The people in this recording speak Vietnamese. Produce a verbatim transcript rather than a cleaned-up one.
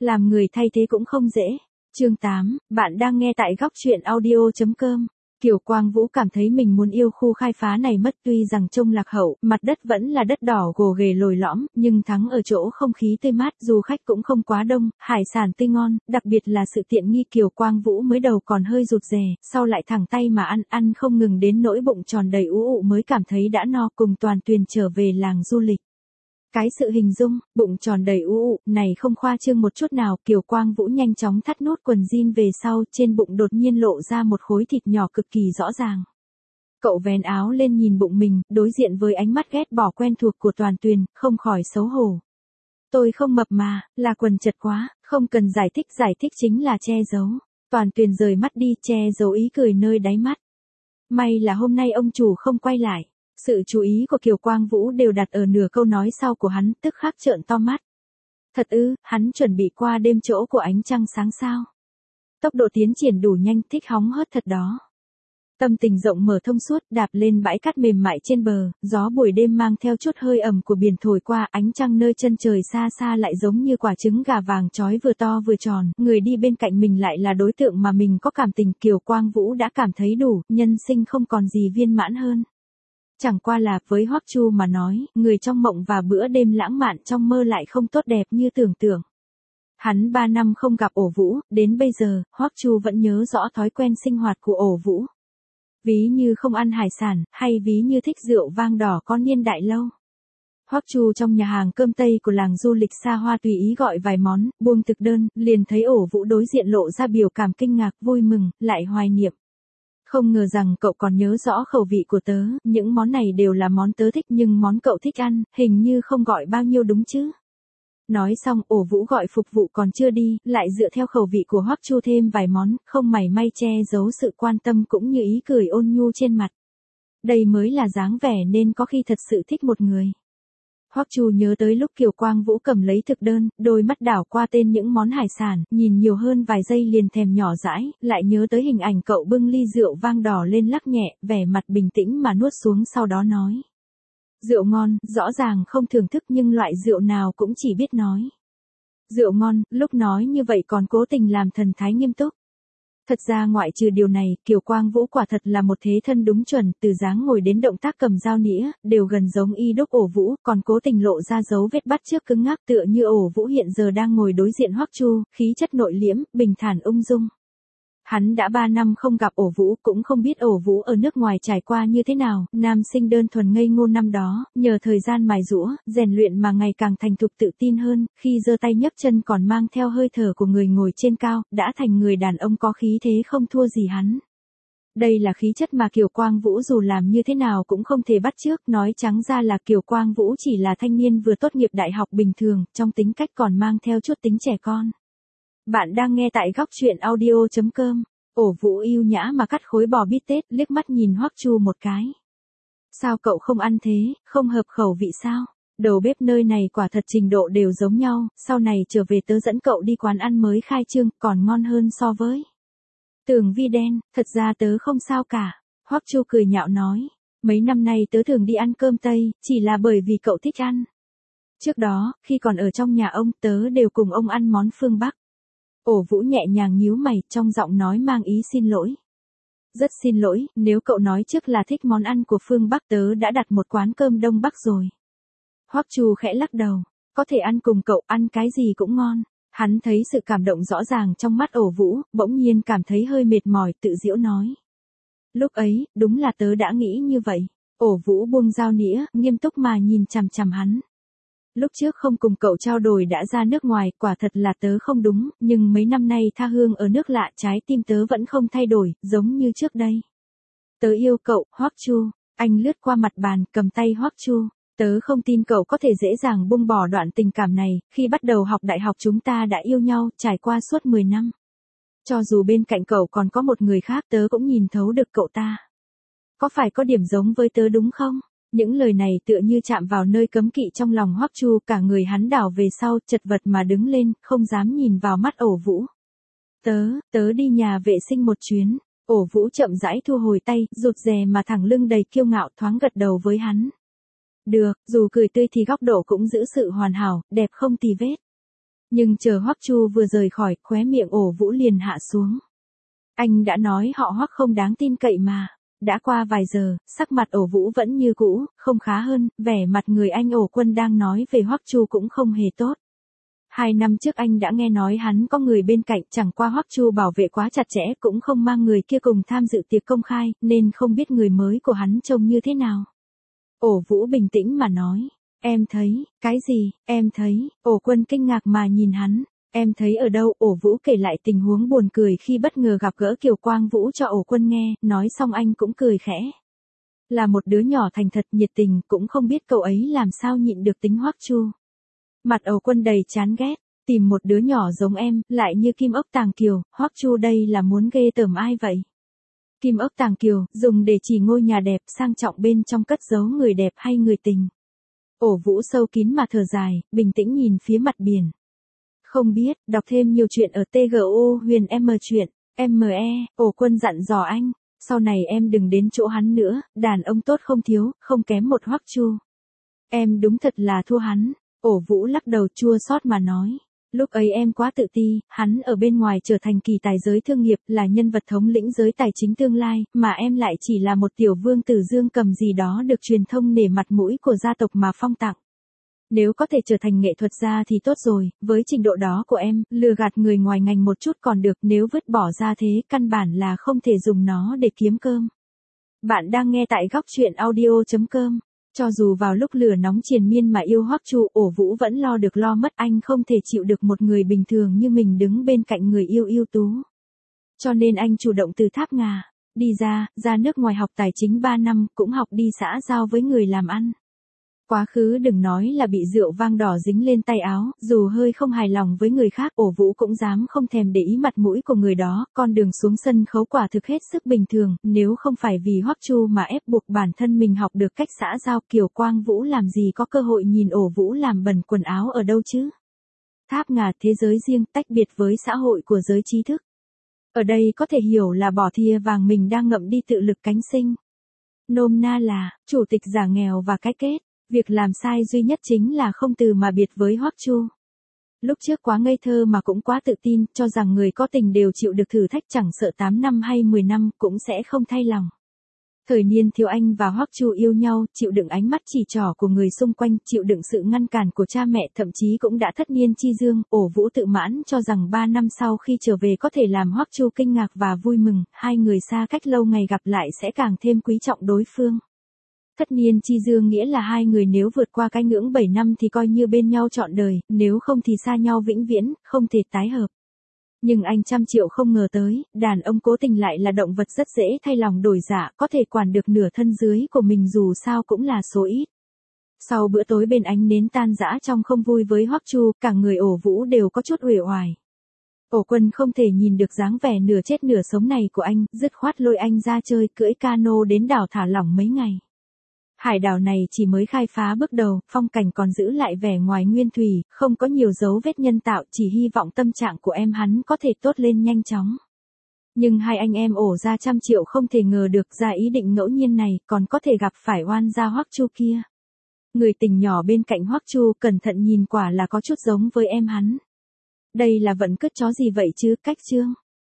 làm người thay thế cũng không dễ. Chương tám, bạn đang nghe tại góc truyện audio chấm com. Kiều Quang Vũ cảm thấy mình muốn yêu khu khai phá này mất, tuy rằng trông lạc hậu, mặt đất vẫn là đất đỏ gồ ghề lồi lõm, nhưng thắng ở chỗ không khí tươi mát, du khách cũng không quá đông, hải sản tươi ngon, đặc biệt là sự tiện nghi. Kiều Quang Vũ mới đầu còn hơi rụt rè, sau lại thẳng tay mà ăn, ăn không ngừng đến nỗi bụng tròn đầy ú ụ mới cảm thấy đã no, cùng Toàn Tuyền trở về làng du lịch. Cái sự hình dung, bụng tròn đầy ú ụ, này không khoa trương một chút nào. Kiều Quang Vũ nhanh chóng thắt nút quần jean về sau, trên bụng đột nhiên lộ ra một khối thịt nhỏ cực kỳ rõ ràng. Cậu vén áo lên nhìn bụng mình, đối diện với ánh mắt ghét bỏ quen thuộc của Toàn Tuyền, không khỏi xấu hổ. Tôi không mập mà, là quần chật quá, không cần giải thích, giải thích chính là che giấu. Toàn Tuyền rời mắt đi, che giấu ý cười nơi đáy mắt. May là hôm nay ông chủ không quay lại. Sự chú ý của Kiều Quang Vũ đều đặt ở nửa câu nói sau của hắn, tức khắc trợn to mắt. Thật ư, hắn chuẩn bị qua đêm chỗ của ánh trăng sáng sao? Tốc độ tiến triển đủ nhanh, thích hóng hớt thật đó. Tâm tình rộng mở thông suốt, đạp lên bãi cát mềm mại trên bờ, gió buổi đêm mang theo chút hơi ẩm của biển thổi qua, ánh trăng nơi chân trời xa xa lại giống như quả trứng gà vàng chói vừa to vừa tròn, người đi bên cạnh mình lại là đối tượng mà mình có cảm tình. Kiều Quang Vũ đã cảm thấy đủ, nhân sinh không còn gì viên mãn hơn. Chẳng qua là, với Hoắc Chu mà nói, người trong mộng và bữa đêm lãng mạn trong mơ lại không tốt đẹp như tưởng tượng. Hắn ba năm không gặp Ổ Vũ, đến bây giờ, Hoắc Chu vẫn nhớ rõ thói quen sinh hoạt của Ổ Vũ. Ví như không ăn hải sản, hay ví như thích rượu vang đỏ có niên đại lâu. Hoắc Chu trong nhà hàng cơm Tây của làng du lịch xa hoa tùy ý gọi vài món, buông thực đơn, liền thấy Ổ Vũ đối diện lộ ra biểu cảm kinh ngạc, vui mừng, lại hoài niệm. Không ngờ rằng cậu còn nhớ rõ khẩu vị của tớ, những món này đều là món tớ thích nhưng món cậu thích ăn, hình như không gọi bao nhiêu đúng chứ. Nói xong, Ổ Vũ gọi phục vụ còn chưa đi, lại dựa theo khẩu vị của Hoắc Chu thêm vài món, không mảy may che giấu sự quan tâm cũng như ý cười ôn nhu trên mặt. Đây mới là dáng vẻ nên có khi thật sự thích một người. Hoắc Chu nhớ tới lúc Kiều Quang Vũ cầm lấy thực đơn, đôi mắt đảo qua tên những món hải sản, nhìn nhiều hơn vài giây liền thèm nhỏ dãi, lại nhớ tới hình ảnh cậu bưng ly rượu vang đỏ lên lắc nhẹ, vẻ mặt bình tĩnh mà nuốt xuống, sau đó nói. Rượu ngon, rõ ràng không thưởng thức nhưng loại rượu nào cũng chỉ biết nói. Rượu ngon, lúc nói như vậy còn cố tình làm thần thái nghiêm túc. Thật ra ngoại trừ điều này, Kiều Quang Vũ quả thật là một thế thân đúng chuẩn, từ dáng ngồi đến động tác cầm dao nĩa, đều gần giống y đúc Ổ Vũ, còn cố tình lộ ra dấu vết bắt chước cứng ngắc tựa như Ổ Vũ hiện giờ đang ngồi đối diện Hoắc Chu, khí chất nội liễm, bình thản ung dung. Hắn đã ba năm không gặp Ổ Vũ, cũng không biết Ổ Vũ ở nước ngoài trải qua như thế nào, nam sinh đơn thuần ngây ngô năm đó, nhờ thời gian mài giũa, rèn luyện mà ngày càng thành thục tự tin hơn, khi giơ tay nhấc chân còn mang theo hơi thở của người ngồi trên cao, đã thành người đàn ông có khí thế không thua gì hắn. Đây là khí chất mà Kiều Quang Vũ dù làm như thế nào cũng không thể bắt chước, nói trắng ra là Kiều Quang Vũ chỉ là thanh niên vừa tốt nghiệp đại học bình thường, trong tính cách còn mang theo chút tính trẻ con. Bạn đang nghe tại góc truyện audio chấm com. Ổ Vũ yêu nhã mà cắt khối bò bít tết, liếc mắt nhìn Hoắc Chu một cái. Sao cậu không ăn thế, không hợp khẩu vị sao? Đầu bếp nơi này quả thật trình độ đều giống nhau, sau này trở về tớ dẫn cậu đi quán ăn mới khai trương, còn ngon hơn so với Tường Vi đen. Thật ra tớ không sao cả. Hoắc Chu cười nhạo nói. Mấy năm nay tớ thường đi ăn cơm Tây, chỉ là bởi vì cậu thích ăn. Trước đó, khi còn ở trong nhà ông, tớ đều cùng ông ăn món phương Bắc. Ổ Vũ nhẹ nhàng nhíu mày, trong giọng nói mang ý xin lỗi. Rất xin lỗi, nếu cậu nói trước là thích món ăn của phương Bắc tớ đã đặt một quán cơm Đông Bắc rồi. Hoắc Chu khẽ lắc đầu, có thể ăn cùng cậu, ăn cái gì cũng ngon. Hắn thấy sự cảm động rõ ràng trong mắt Ổ Vũ, bỗng nhiên cảm thấy hơi mệt mỏi, tự giễu nói. Lúc ấy, đúng là tớ đã nghĩ như vậy. Ổ Vũ buông dao nĩa, nghiêm túc mà nhìn chằm chằm hắn. Lúc trước không cùng cậu trao đổi đã ra nước ngoài, quả thật là tớ không đúng, nhưng mấy năm nay tha hương ở nước lạ, trái tim tớ vẫn không thay đổi, giống như trước đây. Tớ yêu cậu, Hoắc Chu. Anh lướt qua mặt bàn, cầm tay Hoắc Chu. Tớ không tin cậu có thể dễ dàng buông bỏ đoạn tình cảm này, khi bắt đầu học đại học chúng ta đã yêu nhau, trải qua suốt mười năm. Cho dù bên cạnh cậu còn có một người khác tớ cũng nhìn thấu được cậu ta. Có phải có điểm giống với tớ đúng không? Những lời này tựa như chạm vào nơi cấm kỵ trong lòng Hoắc Chu, cả người hắn đảo về sau, chật vật mà đứng lên, không dám nhìn vào mắt Ổ Vũ. Tớ, tớ đi nhà vệ sinh một chuyến. Ổ Vũ chậm rãi thu hồi tay, rụt rè mà thẳng lưng đầy kiêu ngạo, thoáng gật đầu với hắn. Được, dù cười tươi thì góc độ cũng giữ sự hoàn hảo, đẹp không tì vết. Nhưng chờ Hoắc Chu vừa rời khỏi, khóe miệng Ổ Vũ liền hạ xuống. Anh đã nói họ Hoắc không đáng tin cậy mà. Đã qua vài giờ, sắc mặt Ổ Vũ vẫn như cũ, không khá hơn, vẻ mặt người anh Ổ Quân đang nói về Hoắc Chu cũng không hề tốt. Hai năm trước anh đã nghe nói hắn có người bên cạnh, chẳng qua Hoắc Chu bảo vệ quá chặt chẽ, cũng không mang người kia cùng tham dự tiệc công khai, nên không biết người mới của hắn trông như thế nào. Ổ Vũ bình tĩnh mà nói, em thấy, cái gì, em thấy, Ổ Quân kinh ngạc mà nhìn hắn, em thấy ở đâu, Ổ Vũ kể lại tình huống buồn cười khi bất ngờ gặp gỡ Kiều Quang Vũ cho Ổ Quân nghe, nói xong anh cũng cười khẽ. Là một đứa nhỏ thành thật nhiệt tình, cũng không biết cậu ấy làm sao nhịn được tính Hoắc Chu. Mặt Ổ Quân đầy chán ghét, tìm một đứa nhỏ giống em, lại như Kim Ốc Tàng Kiều, Hoắc Chu đây là muốn ghê tởm ai vậy? Kim Ốc Tàng Kiều, dùng để chỉ ngôi nhà đẹp sang trọng bên trong cất giấu người đẹp hay người tình. Ổ Vũ sâu kín mà thở dài, bình tĩnh nhìn phía mặt biển. Không biết, đọc thêm nhiều chuyện ở tê giê o Huyền M chuyện, em e, Ổ Quân dặn dò anh, sau này em đừng đến chỗ hắn nữa, đàn ông tốt không thiếu, không kém một Hoắc Chu. Em đúng thật là thua hắn. Ổ Vũ lắc đầu chua xót mà nói. Lúc ấy em quá tự ti, hắn ở bên ngoài trở thành kỳ tài giới thương nghiệp, là nhân vật thống lĩnh giới tài chính tương lai, mà em lại chỉ là một tiểu vương tử dương cầm gì đó được truyền thông nể mặt mũi của gia tộc mà phong tặng. Nếu có thể trở thành nghệ thuật gia thì tốt rồi, với trình độ đó của em, lừa gạt người ngoài ngành một chút còn được, nếu vứt bỏ ra thế, căn bản là không thể dùng nó để kiếm cơm. Bạn đang nghe tại góc truyện audio chấm com. Cho dù vào lúc lửa nóng triền miên mà yêu Hoắc Chu, Ổ Vũ vẫn lo được lo mất, anh không thể chịu được một người bình thường như mình đứng bên cạnh người yêu ưu tú. Cho nên anh chủ động từ Tháp Ngà, đi ra, ra nước ngoài học tài chính ba năm, cũng học đi xã giao với người làm ăn. Quá khứ đừng nói là bị rượu vang đỏ dính lên tay áo, dù hơi không hài lòng với người khác, Ổ Vũ cũng dám không thèm để ý mặt mũi của người đó, con đường xuống sân khấu quả thực hết sức bình thường, nếu không phải vì Hoắc Chu mà ép buộc bản thân mình học được cách xã giao, Kiều Quang Vũ làm gì có cơ hội nhìn Ổ Vũ làm bẩn quần áo ở đâu chứ. Tháp Ngà thế giới riêng, tách biệt với xã hội của giới trí thức. Ở đây có thể hiểu là bỏ thìa vàng mình đang ngậm đi tự lực cánh sinh. Nôm na là, chủ tịch giả nghèo và cái kết. Việc làm sai duy nhất chính là không từ mà biệt với Hoắc Chu. Lúc trước quá ngây thơ mà cũng quá tự tin, cho rằng người có tình đều chịu được thử thách, chẳng sợ tám năm hay mười năm cũng sẽ không thay lòng. Thời niên thiếu anh và Hoắc Chu yêu nhau, chịu đựng ánh mắt chỉ trỏ của người xung quanh, chịu đựng sự ngăn cản của cha mẹ, thậm chí cũng đã thất niên chi dương. Ổ Vũ tự mãn cho rằng ba năm sau khi trở về có thể làm Hoắc Chu kinh ngạc và vui mừng, hai người xa cách lâu ngày gặp lại sẽ càng thêm quý trọng đối phương. Thất niên chi dương nghĩa là hai người nếu vượt qua cái ngưỡng bảy năm thì coi như bên nhau trọn đời, nếu không thì xa nhau vĩnh viễn, không thể tái hợp. Nhưng anh trăm triệu không ngờ tới, đàn ông cố tình lại là động vật rất dễ thay lòng đổi dạ, có thể quản được nửa thân dưới của mình dù sao cũng là số ít. Sau bữa tối bên ánh nến tan rã trong không vui với Hoắc Chu, cả người Ổ Vũ đều có chút uể oải. Ổ Quân không thể nhìn được dáng vẻ nửa chết nửa sống này của anh, dứt khoát lôi anh ra chơi, cưỡi cano đến đảo thả lỏng mấy ngày. Hải đảo này chỉ mới khai phá bước đầu, phong cảnh còn giữ lại vẻ ngoài nguyên thủy, không có nhiều dấu vết nhân tạo, chỉ hy vọng tâm trạng của em hắn có thể tốt lên nhanh chóng. Nhưng hai anh em Ổ ra trăm triệu không thể ngờ được ra ý định ngẫu nhiên này, còn có thể gặp phải oan gia Hoắc Chu kia. Người tình nhỏ bên cạnh Hoắc Chu cẩn thận nhìn quả là có chút giống với em hắn. Đây là vận cứt chó gì vậy chứ, cách chương.